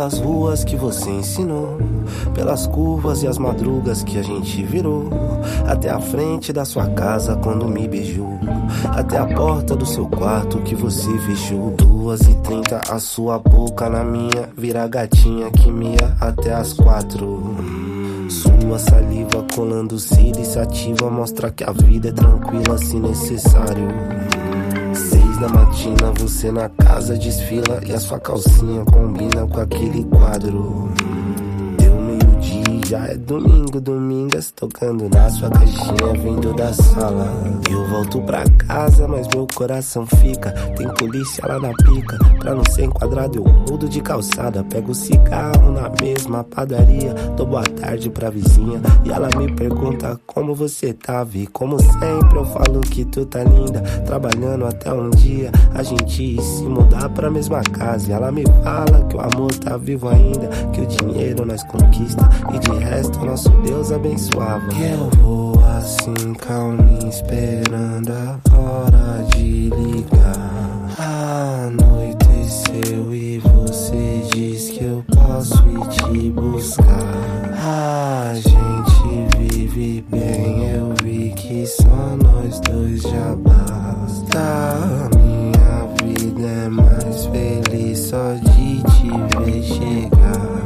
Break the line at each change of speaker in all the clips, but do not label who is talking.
pelas ruas que você ensinou, pelas curvas e as madrugas que a gente virou, até a frente da sua casa quando me beijou, até a porta do seu quarto que você fechou. 2h30 a sua boca na minha, vira gatinha que mia até as 4. Sua saliva colando cílio sativa mostra que a vida é tranquila se necessário. 6 da matina você na casa desfila e a sua calcinha combina com aquele quadro. Deu meio-dia, já é domingo, domingas tocando na sua caixinha vindo da sala. Eu volto pra casa, mas meu coração fica. Tem polícia lá na pica, pra não ser enquadrado eu mudo de calçada. Pego cigarro na mesma padaria, dou boa tarde pra vizinha e ela me pergunta como você tava. E como sempre eu falo que tu tá linda, trabalhando até um dia a gente se mudar pra mesma casa. E ela me fala que o amor tá vivo ainda, que o dinheiro nós conquista e de resto nosso Deus abençoava. E eu vou assim calminho esperando a hora de ligar. Anoiteceu e você diz que eu posso ir te buscar. A gente vive bem, eu vi que só nós dois já basta. Minha vida é mais feliz só de te ver chegar.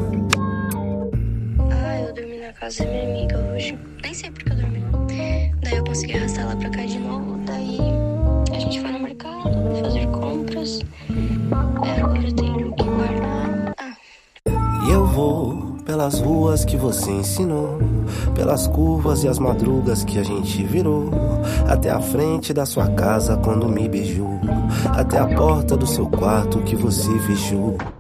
Eu dormi na casa da minha amiga hoje. Nem sei porque eu dormi. Daí eu consegui arrastar ela pra cá de novo. Daí a gente foi no mercado fazer compras. Agora eu tenho que guardar.
E eu vou pelas ruas que você ensinou, pelas curvas e as madrugas que a gente virou, até a frente da sua casa quando me beijou, até a porta do seu quarto que você fechou.